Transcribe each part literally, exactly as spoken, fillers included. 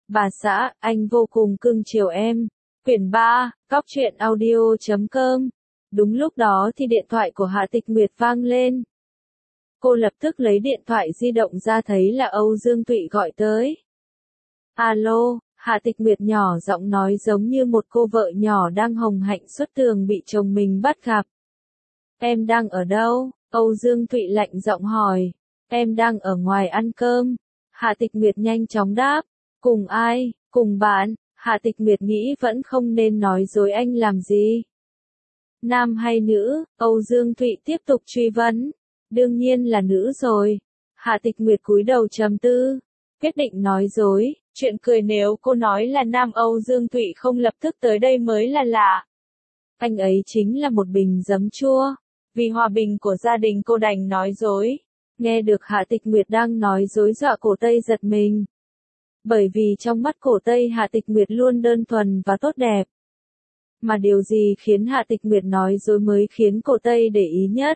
Bà xã, anh vô cùng cưng chiều em. Quyển ba, Góc truyện audio chấm com. Đúng lúc đó thì điện thoại của Hạ Tịch Nguyệt vang lên. Cô lập tức lấy điện thoại di động ra thấy là Âu Dương Thụy gọi tới. Alo, Hạ Tịch Nguyệt nhỏ giọng nói giống như một cô vợ nhỏ đang hồng hạnh xuất tường bị chồng mình bắt gặp. Em đang ở đâu? Âu Dương Thụy lạnh giọng hỏi. Em đang ở ngoài ăn cơm. Hạ Tịch Nguyệt nhanh chóng đáp. Cùng ai? Cùng bạn. Hạ Tịch Nguyệt nghĩ vẫn không nên nói dối anh làm gì. Nam hay nữ? Âu Dương Thụy tiếp tục truy vấn. Đương nhiên là nữ rồi. Hạ Tịch Nguyệt cúi đầu trầm tư. Quyết định nói dối. Chuyện cười nếu cô nói là nam Âu Dương Thụy không lập tức tới đây mới là lạ. Anh ấy chính là một bình giấm chua. Vì hòa bình của gia đình cô đành nói dối. Nghe được Hạ Tịch Nguyệt đang nói dối dọa cổ Tây giật mình. Bởi vì trong mắt cổ Tây Hạ Tịch Nguyệt luôn đơn thuần và tốt đẹp. Mà điều gì khiến Hạ Tịch Nguyệt nói dối mới khiến cổ Tây để ý nhất?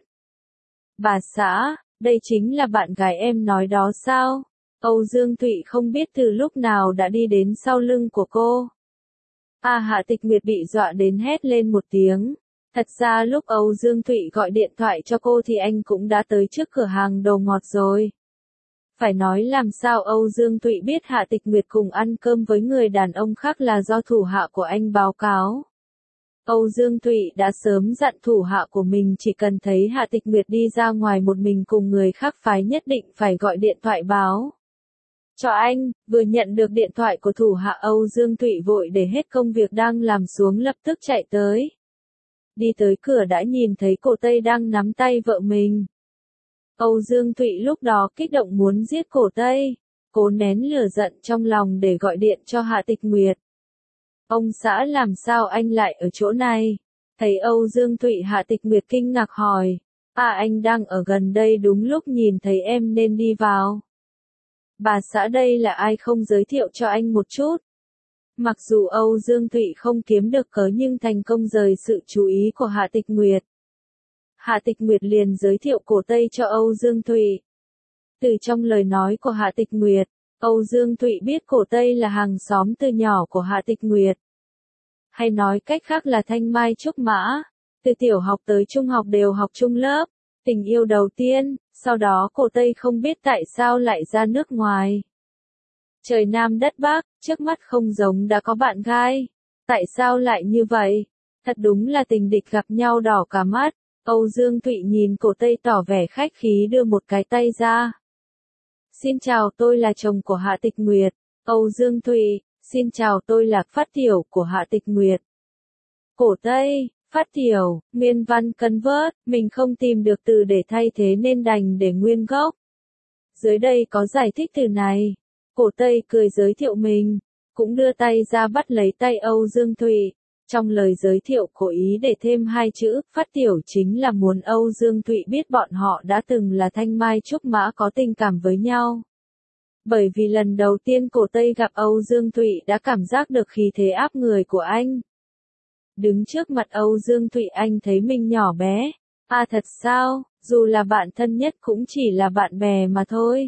Bà xã, đây chính là bạn gái em nói đó sao? Âu Dương Thụy không biết từ lúc nào đã đi đến sau lưng của cô. À, Hạ Tịch Nguyệt bị dọa đến hét lên một tiếng. Thật ra lúc Âu Dương Thụy gọi điện thoại cho cô thì anh cũng đã tới trước cửa hàng đồ ngọt rồi. Phải nói làm sao Âu Dương Thụy biết Hạ Tịch Nguyệt cùng ăn cơm với người đàn ông khác là do thủ hạ của anh báo cáo. Âu Dương Thụy đã sớm dặn thủ hạ của mình chỉ cần thấy Hạ Tịch Nguyệt đi ra ngoài một mình cùng người khác phái nhất định phải gọi điện thoại báo cho anh. Vừa nhận được điện thoại của thủ hạ Âu Dương Thụy vội để hết công việc đang làm xuống lập tức chạy tới. Đi tới cửa đã nhìn thấy cổ Tây đang nắm tay vợ mình. Âu Dương Thụy lúc đó kích động muốn giết cổ Tây, cố nén lửa giận trong lòng để gọi điện cho Hạ Tịch Nguyệt. Ông xã làm sao anh lại ở chỗ này? Thấy Âu Dương Thụy Hạ Tịch Nguyệt kinh ngạc hỏi. À, anh đang ở gần đây đúng lúc nhìn thấy em nên đi vào. Bà xã đây là ai không giới thiệu cho anh một chút? Mặc dù Âu Dương Thụy không kiếm được cớ nhưng thành công rời sự chú ý của Hạ Tịch Nguyệt. Hạ Tịch Nguyệt liền giới thiệu cổ Tây cho Âu Dương Thụy. Từ trong lời nói của Hạ Tịch Nguyệt, Âu Dương Thụy biết cổ Tây là hàng xóm từ nhỏ của Hạ Tịch Nguyệt. Hay nói cách khác là thanh mai trúc mã, từ tiểu học tới trung học đều học chung lớp, tình yêu đầu tiên, sau đó cổ Tây không biết tại sao lại ra nước ngoài. Trời Nam đất Bắc, trước mắt không giống đã có bạn gái. Tại sao lại như vậy? Thật đúng là tình địch gặp nhau đỏ cả mắt. Âu Dương Thụy nhìn cổ Tây tỏ vẻ khách khí đưa một cái tay ra. Xin chào, tôi là chồng của Hạ Tịch Nguyệt. Âu Dương Thụy, xin chào, tôi là Phát Tiểu của Hạ Tịch Nguyệt. Cổ Tây, Phát Tiểu, nguyên văn convert, mình không tìm được từ để thay thế nên đành để nguyên gốc. Dưới đây có giải thích từ này. Cổ Tây cười giới thiệu mình, cũng đưa tay ra bắt lấy tay Âu Dương Thụy. Trong lời giới thiệu cố ý để thêm hai chữ, Phát Tiểu chính là muốn Âu Dương Thụy biết bọn họ đã từng là thanh mai trúc mã có tình cảm với nhau. Bởi vì lần đầu tiên cổ Tây gặp Âu Dương Thụy đã cảm giác được khí thế áp người của anh. Đứng trước mặt Âu Dương Thụy anh thấy mình nhỏ bé. À, thật sao, dù là bạn thân nhất cũng chỉ là bạn bè mà thôi.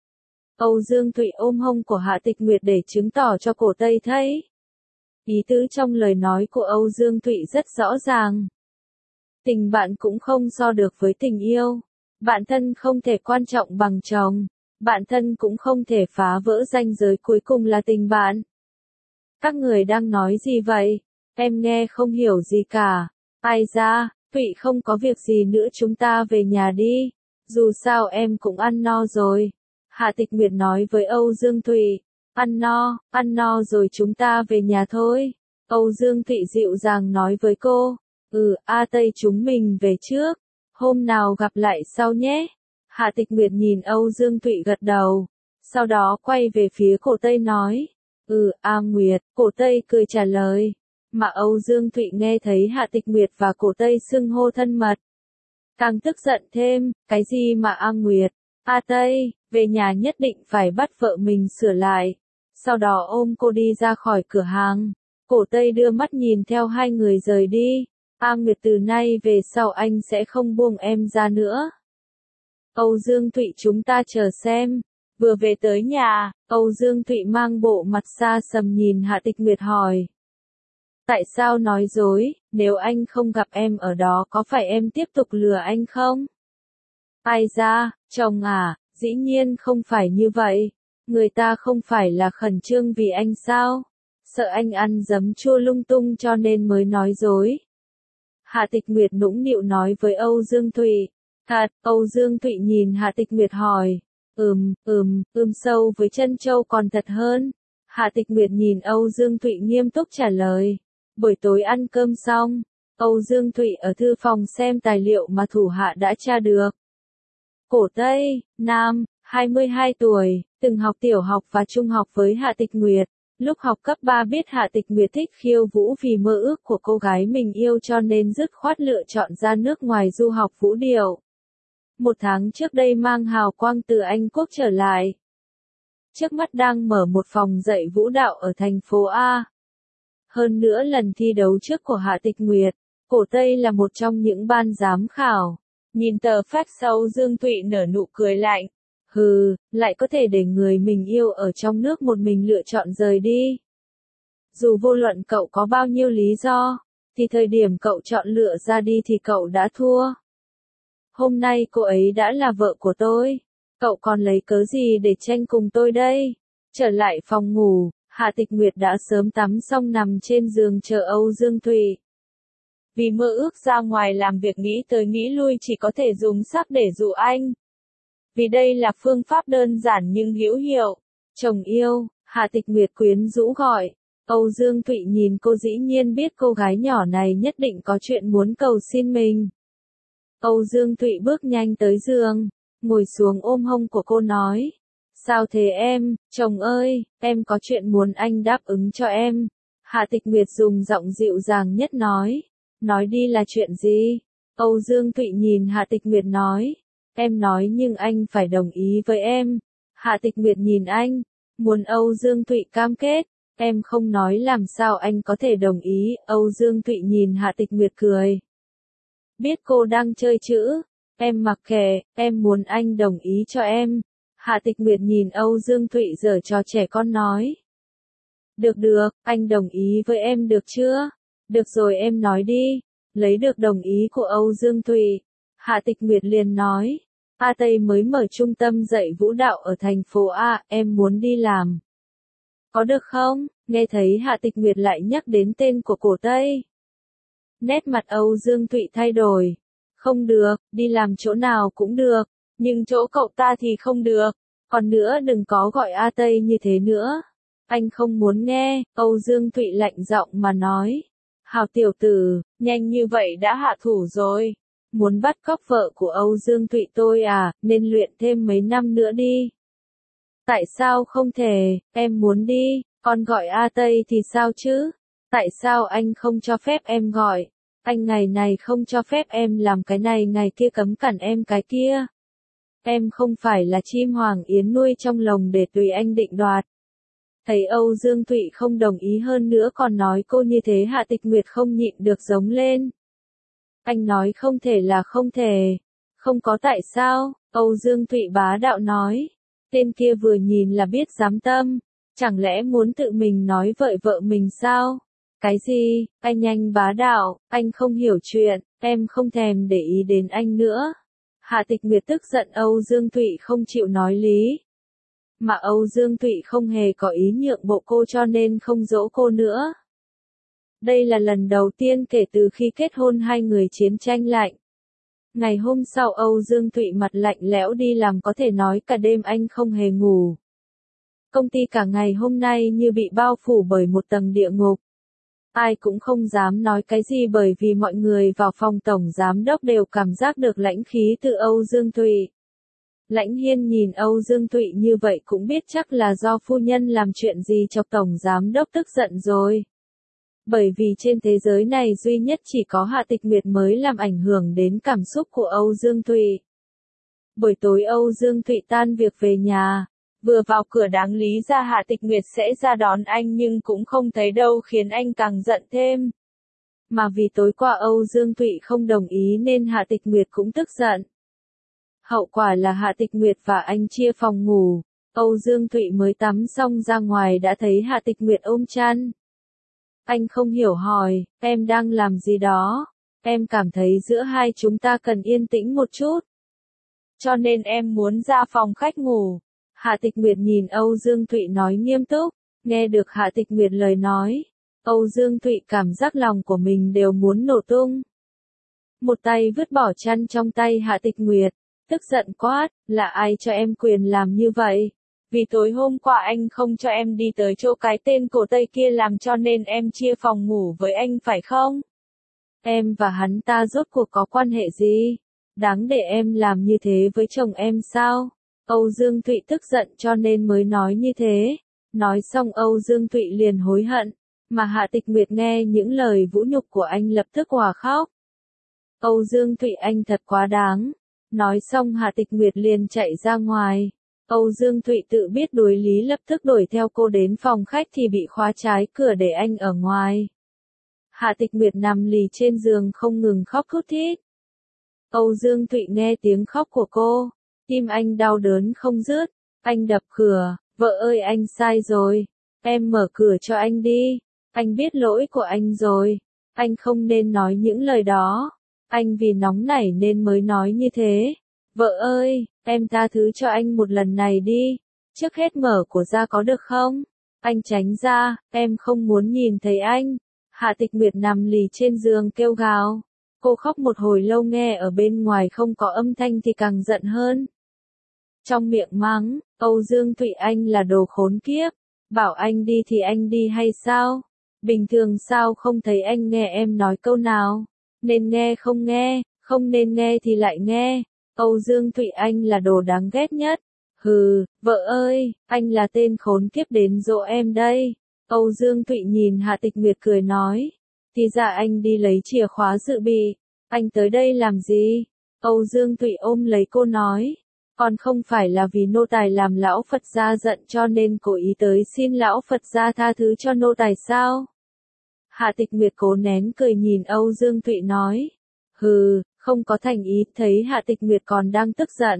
Âu Dương Thụy ôm hông của Hạ Tịch Nguyệt để chứng tỏ cho cổ Tây thấy. Ý tứ trong lời nói của Âu Dương Thụy rất rõ ràng. Tình bạn cũng không so được với tình yêu. Bạn thân không thể quan trọng bằng chồng. Bạn thân cũng không thể phá vỡ ranh giới cuối cùng là tình bạn. Các người đang nói gì vậy? Em nghe không hiểu gì cả. Ai ra, Thụy không có việc gì nữa chúng ta về nhà đi. Dù sao em cũng ăn no rồi. Hạ Tịch Nguyệt nói với Âu Dương Thụy. Ăn no, ăn no rồi chúng ta về nhà thôi. Âu Dương Thụy dịu dàng nói với cô. Ừ, A Tây chúng mình về trước. Hôm nào gặp lại sau nhé. Hạ Tịch Nguyệt nhìn Âu Dương Thụy gật đầu. Sau đó quay về phía cổ Tây nói. Ừ, A Nguyệt, cổ Tây cười trả lời. Mà Âu Dương Thụy nghe thấy Hạ Tịch Nguyệt và cổ Tây xưng hô thân mật. Càng tức giận thêm, cái gì mà A Nguyệt, A Tây, về nhà nhất định phải bắt vợ mình sửa lại. Sau đó ôm cô đi ra khỏi cửa hàng. Cổ Tây đưa mắt nhìn theo hai người rời đi. A Nguyệt, từ nay về sau anh sẽ không buông em ra nữa. Âu Dương Thụy, chúng ta chờ xem. Vừa về tới nhà, Âu Dương Thụy mang bộ mặt xa sầm nhìn Hạ Tịch Nguyệt hỏi. Tại sao nói dối, nếu anh không gặp em ở đó có phải em tiếp tục lừa anh không? Ai ra, chồng à, dĩ nhiên không phải như vậy. Người ta không phải là khẩn trương vì anh sao? Sợ anh ăn giấm chua lung tung cho nên mới nói dối. Hạ Tịch Nguyệt nũng nịu nói với Âu Dương Thụy. Thật, Âu Dương Thụy nhìn Hạ Tịch Nguyệt hỏi. Ừm, ừm, ưm sâu với chân châu còn thật hơn. Hạ Tịch Nguyệt nhìn Âu Dương Thụy nghiêm túc trả lời. Buổi tối ăn cơm xong, Âu Dương Thụy ở thư phòng xem tài liệu mà thủ hạ đã tra được. Cổ Tây, nam, hai mươi hai tuổi, từng học tiểu học và trung học với Hạ Tịch Nguyệt. Lúc học cấp ba biết Hạ Tịch Nguyệt thích khiêu vũ vì mơ ước của cô gái mình yêu cho nên dứt khoát lựa chọn ra nước ngoài du học vũ điệu. Một tháng trước đây mang hào quang từ Anh Quốc trở lại. Trước mắt đang mở một phòng dạy vũ đạo ở thành phố A. Hơn nữa lần thi đấu trước của Hạ Tịch Nguyệt, Cổ Tây là một trong những ban giám khảo. Nhìn tờ fax sau Dương Thụy nở nụ cười lạnh. Hừ, lại có thể để người mình yêu ở trong nước một mình lựa chọn rời đi. Dù vô luận cậu có bao nhiêu lý do, thì thời điểm cậu chọn lựa ra đi thì cậu đã thua. Hôm nay cô ấy đã là vợ của tôi. Cậu còn lấy cớ gì để tranh cùng tôi đây? Trở lại phòng ngủ, Hạ Tịch Nguyệt đã sớm tắm xong nằm trên giường chờ Âu Dương Thụy. Vì mơ ước ra ngoài làm việc nghĩ tới nghĩ lui chỉ có thể dùng sắc để dụ anh. Vì đây là phương pháp đơn giản nhưng hữu hiệu. Chồng yêu, Hạ Tịch Nguyệt quyến rũ gọi. Âu Dương Thụy nhìn cô dĩ nhiên biết cô gái nhỏ này nhất định có chuyện muốn cầu xin mình. Âu Dương Thụy bước nhanh tới giường, ngồi xuống ôm hông của cô nói. Sao thế em, chồng ơi, em có chuyện muốn anh đáp ứng cho em. Hạ Tịch Nguyệt dùng giọng dịu dàng nhất nói. Nói đi là chuyện gì? Âu Dương Thụy nhìn Hạ Tịch Nguyệt nói. Em nói nhưng anh phải đồng ý với em. Hạ Tịch Nguyệt nhìn anh, muốn Âu Dương Thụy cam kết. Em không nói làm sao anh có thể đồng ý. Âu Dương Thụy nhìn Hạ Tịch Nguyệt cười. Biết cô đang chơi chữ. Em mặc kệ, em muốn anh đồng ý cho em. Hạ Tịch Nguyệt nhìn Âu Dương Thụy giở trò trẻ con nói. Được được, anh đồng ý với em được chưa? Được rồi em nói đi. Lấy được đồng ý của Âu Dương Thụy, Hạ Tịch Nguyệt liền nói. A Tây mới mở trung tâm dạy vũ đạo ở thành phố A, em muốn đi làm. Có được không? Nghe thấy Hạ Tịch Nguyệt lại nhắc đến tên của Cổ Tây. Nét mặt Âu Dương Thụy thay đổi. Không được, đi làm chỗ nào cũng được, nhưng chỗ cậu ta thì không được. Còn nữa đừng có gọi A Tây như thế nữa. Anh không muốn nghe, Âu Dương Thụy lạnh giọng mà nói. Hào tiểu tử, nhanh như vậy đã hạ thủ rồi. Muốn bắt cóc vợ của Âu Dương Thụy tôi à, nên luyện thêm mấy năm nữa đi. Tại sao không thể, em muốn đi, còn gọi A Tây thì sao chứ? Tại sao anh không cho phép em gọi? Anh ngày này không cho phép em làm cái này ngày kia cấm cản em cái kia. Em không phải là chim hoàng yến nuôi trong lồng để tùy anh định đoạt. Thấy Âu Dương Thụy không đồng ý hơn nữa còn nói cô như thế Hạ Tịch Nguyệt không nhịn được giống lên. Anh nói không thể là không thể. Không có tại sao, Âu Dương Thụy bá đạo nói. Tên kia vừa nhìn là biết dám tâm. Chẳng lẽ muốn tự mình nói vợ vợ mình sao? Cái gì, anh nhanh bá đạo, anh không hiểu chuyện, em không thèm để ý đến anh nữa. Hạ Tịch Nguyệt tức giận Âu Dương Thụy không chịu nói lý. Mà Âu Dương Thụy không hề có ý nhượng bộ cô cho nên không dỗ cô nữa. Đây là lần đầu tiên kể từ khi kết hôn hai người chiến tranh lạnh. Ngày hôm sau Âu Dương Thụy mặt lạnh lẽo đi làm có thể nói cả đêm anh không hề ngủ. Công ty cả ngày hôm nay như bị bao phủ bởi một tầng địa ngục. Ai cũng không dám nói cái gì bởi vì mọi người vào phòng tổng giám đốc đều cảm giác được lãnh khí từ Âu Dương Thụy. Lãnh Hiên nhìn Âu Dương Thụy như vậy cũng biết chắc là do phu nhân làm chuyện gì chọc tổng giám đốc tức giận rồi. Bởi vì trên thế giới này duy nhất chỉ có Hạ Tịch Nguyệt mới làm ảnh hưởng đến cảm xúc của Âu Dương Thụy. Buổi tối Âu Dương Thụy tan việc về nhà. Vừa vào cửa đáng lý ra Hạ Tịch Nguyệt sẽ ra đón anh nhưng cũng không thấy đâu khiến anh càng giận thêm. Mà vì tối qua Âu Dương Thụy không đồng ý nên Hạ Tịch Nguyệt cũng tức giận. Hậu quả là Hạ Tịch Nguyệt và anh chia phòng ngủ. Âu Dương Thụy mới tắm xong ra ngoài đã thấy Hạ Tịch Nguyệt ôm chăn. Anh không hiểu hỏi, em đang làm gì đó? Em cảm thấy giữa hai chúng ta cần yên tĩnh một chút. Cho nên em muốn ra phòng khách ngủ. Hạ Tịch Nguyệt nhìn Âu Dương Thụy nói nghiêm túc. Nghe được Hạ Tịch Nguyệt lời nói, Âu Dương Thụy cảm giác lòng của mình đều muốn nổ tung. Một tay vứt bỏ chăn trong tay Hạ Tịch Nguyệt, tức giận quát, là ai cho em quyền làm như vậy? Vì tối hôm qua anh không cho em đi tới chỗ cái tên cổ Tây kia làm cho nên em chia phòng ngủ với anh phải không? Em và hắn ta rốt cuộc có quan hệ gì? Đáng để em làm như thế với chồng em sao? Âu Dương Thụy tức giận cho nên mới nói như thế. Nói xong Âu Dương Thụy liền hối hận. Mà Hạ Tịch Nguyệt nghe những lời vũ nhục của anh lập tức òa khóc. Âu Dương Thụy anh thật quá đáng. Nói xong Hạ Tịch Nguyệt liền chạy ra ngoài. Âu Dương Thụy tự biết đối lý lập tức đuổi theo cô đến phòng khách thì bị khóa trái cửa để anh ở ngoài. Hạ Tịch Nguyệt nằm lì trên giường không ngừng khóc thút thít. Âu Dương Thụy nghe tiếng khóc của cô, tim anh đau đớn không dứt, anh đập cửa, vợ ơi anh sai rồi, em mở cửa cho anh đi, anh biết lỗi của anh rồi, anh không nên nói những lời đó, anh vì nóng nảy nên mới nói như thế, vợ ơi, em tha thứ cho anh một lần này đi, trước hết mở của ra có được không, anh tránh ra, em không muốn nhìn thấy anh. Hạ Tịch Nguyệt nằm lì trên giường kêu gào. Cô khóc một hồi lâu nghe ở bên ngoài không có âm thanh thì càng giận hơn. Trong miệng mắng, Âu Dương Thụy anh là đồ khốn kiếp. Bảo anh đi thì anh đi hay sao? Bình thường sao không thấy anh nghe em nói câu nào? Nên nghe không nghe, không nên nghe thì lại nghe. Âu Dương Thụy anh là đồ đáng ghét nhất. Hừ, vợ ơi, anh là tên khốn kiếp đến dỗ em đây. Âu Dương Thụy nhìn Hạ Tịch Nguyệt cười nói. Thì ra anh đi lấy chìa khóa dự bị. Anh tới đây làm gì? Âu Dương Thụy ôm lấy cô nói. Còn không phải là vì nô tài làm lão Phật gia giận cho nên cố ý tới xin lão Phật gia tha thứ cho nô tài sao? Hạ Tịch Nguyệt cố nén cười nhìn Âu Dương Thụy nói. Hừ, không có thành ý, thấy Hạ Tịch Nguyệt còn đang tức giận.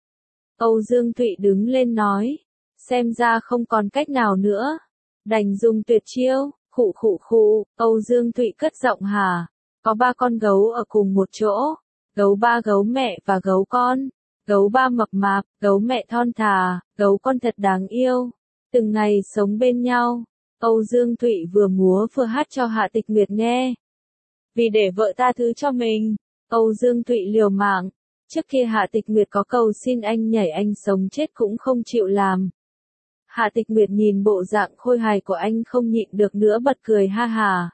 Âu Dương Thụy đứng lên nói. Xem ra không còn cách nào nữa. Đành dùng tuyệt chiêu, khụ khụ khụ, Âu Dương Thụy cất giọng hả, có ba con gấu ở cùng một chỗ, gấu ba gấu mẹ và gấu con, gấu ba mập mạp, gấu mẹ thon thả, gấu con thật đáng yêu, từng ngày sống bên nhau, Âu Dương Thụy vừa múa vừa hát cho Hạ Tịch Nguyệt nghe. Vì để vợ tha thứ cho mình, Âu Dương Thụy liều mạng, trước kia Hạ Tịch Nguyệt có cầu xin anh nhảy anh sống chết cũng không chịu làm. Hạ Tịch Nguyệt nhìn bộ dạng khôi hài của anh không nhịn được nữa bật cười ha ha.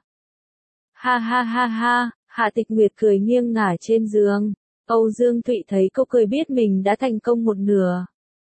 Ha ha ha ha, Hạ Tịch Nguyệt cười nghiêng ngả trên giường. Âu Dương Thụy thấy cô cười biết mình đã thành công một nửa.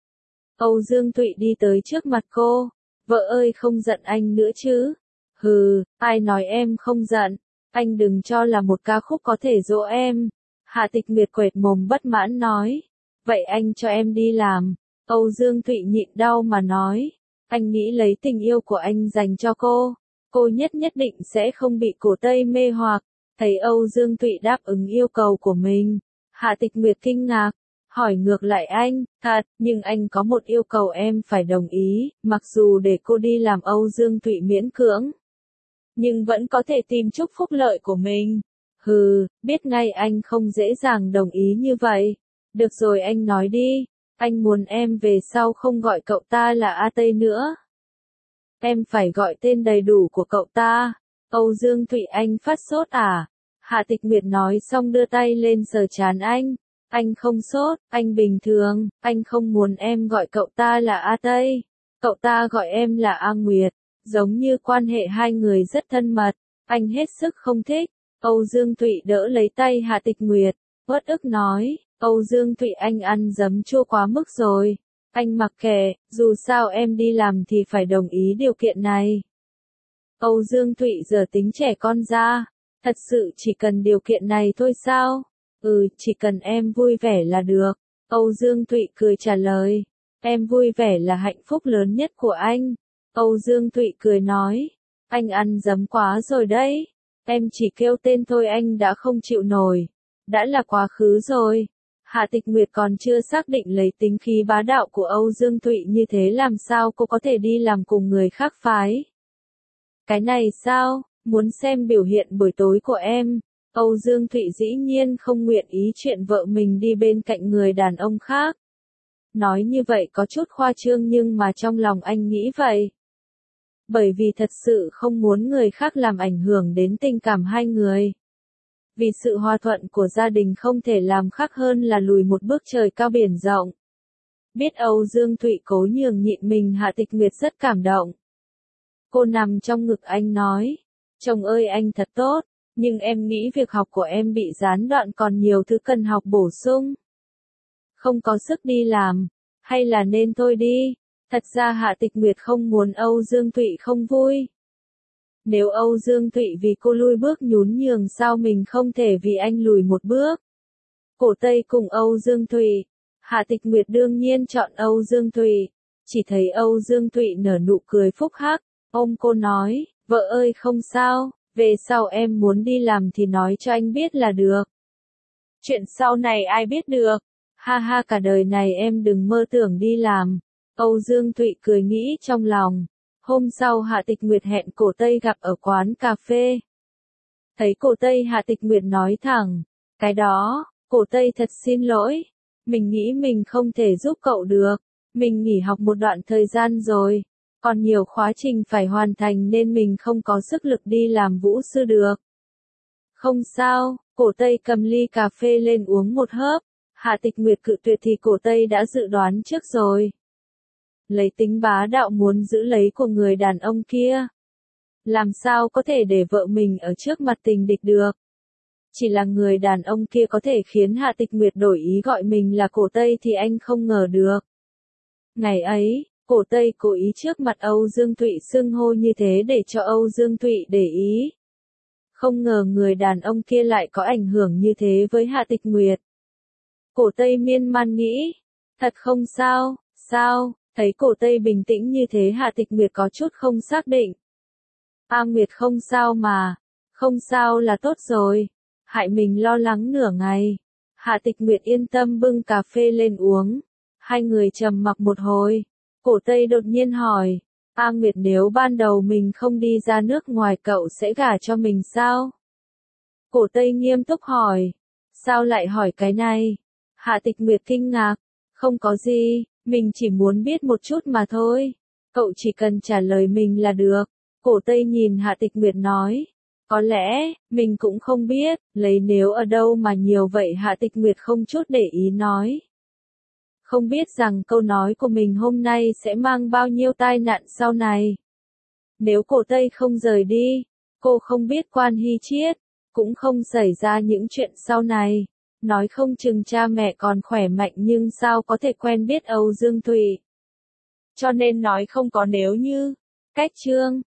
Âu Dương Thụy đi tới trước mặt cô. Vợ ơi không giận anh nữa chứ. Hừ, ai nói em không giận. Anh đừng cho là một ca khúc có thể dỗ em. Hạ Tịch Nguyệt quệt mồm bất mãn nói. Vậy anh cho em đi làm. Âu Dương Thụy nhịn đau mà nói, anh nghĩ lấy tình yêu của anh dành cho cô, cô nhất nhất định sẽ không bị cổ Tây mê hoặc. Thấy Âu Dương Thụy đáp ứng yêu cầu của mình, Hạ Tịch Nguyệt kinh ngạc, hỏi ngược lại anh, thật, nhưng anh có một yêu cầu em phải đồng ý, mặc dù để cô đi làm Âu Dương Thụy miễn cưỡng, nhưng vẫn có thể tìm chút phúc lợi của mình. Hừ, biết ngay anh không dễ dàng đồng ý như vậy. Được rồi anh nói đi. Anh muốn em về sau không gọi cậu ta là A Tây nữa. Em phải gọi tên đầy đủ của cậu ta. Âu Dương Thụy anh phát sốt à? Hạ Tịch Nguyệt nói xong đưa tay lên sờ trán anh. Anh không sốt, anh bình thường, anh không muốn em gọi cậu ta là A Tây. Cậu ta gọi em là A Nguyệt, giống như quan hệ hai người rất thân mật. Anh hết sức không thích. Âu Dương Thụy đỡ lấy tay Hạ Tịch Nguyệt, uất ức nói. Âu Dương Thụy anh ăn giấm chua quá mức rồi. Anh mặc kệ, dù sao em đi làm thì phải đồng ý điều kiện này. Âu Dương Thụy giờ tính trẻ con ra. Thật sự chỉ cần điều kiện này thôi sao? Ừ, chỉ cần em vui vẻ là được. Âu Dương Thụy cười trả lời. Em vui vẻ là hạnh phúc lớn nhất của anh. Âu Dương Thụy cười nói. Anh ăn giấm quá rồi đấy. Em chỉ kêu tên thôi anh đã không chịu nổi. Đã là quá khứ rồi. Hạ Tịch Nguyệt còn chưa xác định lấy tính khí bá đạo của Âu Dương Thụy như thế làm sao cô có thể đi làm cùng người khác phái. Cái này sao, muốn xem biểu hiện buổi tối của em. Âu Dương Thụy dĩ nhiên không nguyện ý chuyện vợ mình đi bên cạnh người đàn ông khác. Nói như vậy có chút khoa trương nhưng mà trong lòng anh nghĩ vậy. Bởi vì thật sự không muốn người khác làm ảnh hưởng đến tình cảm hai người. Vì sự hòa thuận của gia đình không thể làm khác hơn là lùi một bước trời cao biển rộng. Biết Âu Dương Thụy cố nhường nhịn mình, Hạ Tịch Nguyệt rất cảm động. Cô nằm trong ngực anh nói, chồng ơi anh thật tốt, nhưng em nghĩ việc học của em bị gián đoạn còn nhiều thứ cần học bổ sung. Không có sức đi làm, hay là nên thôi đi. Thật ra Hạ Tịch Nguyệt không muốn Âu Dương Thụy không vui. Nếu Âu Dương Thụy vì cô lui bước nhún nhường sao mình không thể vì anh lùi một bước. Cổ Tây cùng Âu Dương Thụy. Hạ Tịch Nguyệt đương nhiên chọn Âu Dương Thụy. Chỉ thấy Âu Dương Thụy nở nụ cười phúc hắc, ôm cô nói, vợ ơi không sao, về sau em muốn đi làm thì nói cho anh biết là được. Chuyện sau này ai biết được. Ha ha, cả đời này em đừng mơ tưởng đi làm. Âu Dương Thụy cười nghĩ trong lòng. Hôm sau Hạ Tịch Nguyệt hẹn Cổ Tây gặp ở quán cà phê. Thấy Cổ Tây, Hạ Tịch Nguyệt nói thẳng, cái đó, Cổ Tây thật xin lỗi. Mình nghĩ mình không thể giúp cậu được. Mình nghỉ học một đoạn thời gian rồi. Còn nhiều khóa trình phải hoàn thành nên mình không có sức lực đi làm vũ sư được. Không sao, Cổ Tây cầm ly cà phê lên uống một hớp. Hạ Tịch Nguyệt cự tuyệt thì Cổ Tây đã dự đoán trước rồi. Lấy tính bá đạo muốn giữ lấy của người đàn ông kia. Làm sao có thể để vợ mình ở trước mặt tình địch được. Chỉ là người đàn ông kia có thể khiến Hạ Tịch Nguyệt đổi ý gọi mình là Cổ Tây thì anh không ngờ được. Ngày ấy, Cổ Tây cố ý trước mặt Âu Dương Thụy xưng hô như thế để cho Âu Dương Thụy để ý. Không ngờ người đàn ông kia lại có ảnh hưởng như thế với Hạ Tịch Nguyệt. Cổ Tây miên man nghĩ, thật không sao, sao, thấy Cổ Tây bình tĩnh như thế Hạ Tịch Nguyệt có chút không xác định. A Nguyệt không sao mà, không sao là tốt rồi, hại mình lo lắng nửa ngày. Hạ Tịch Nguyệt yên tâm bưng cà phê lên uống, hai người trầm mặc một hồi. Cổ Tây đột nhiên hỏi, A Nguyệt nếu ban đầu mình không đi ra nước ngoài cậu sẽ gả cho mình sao? Cổ Tây nghiêm túc hỏi, sao lại hỏi cái này? Hạ Tịch Nguyệt kinh ngạc, không có gì, mình chỉ muốn biết một chút mà thôi. Cậu chỉ cần trả lời mình là được. Cổ Tây nhìn Hạ Tịch Nguyệt nói, có lẽ, mình cũng không biết, lấy nếu ở đâu mà nhiều vậy. Hạ Tịch Nguyệt không chút để ý nói. Không biết rằng câu nói của mình hôm nay sẽ mang bao nhiêu tai nạn sau này. Nếu Cổ Tây không rời đi, cô không biết Quan Hy Chiết, cũng không xảy ra những chuyện sau này. Nói không chừng cha mẹ còn khỏe mạnh nhưng sao có thể quen biết Âu Dương Thụy. Cho nên nói không có nếu như. Cách chương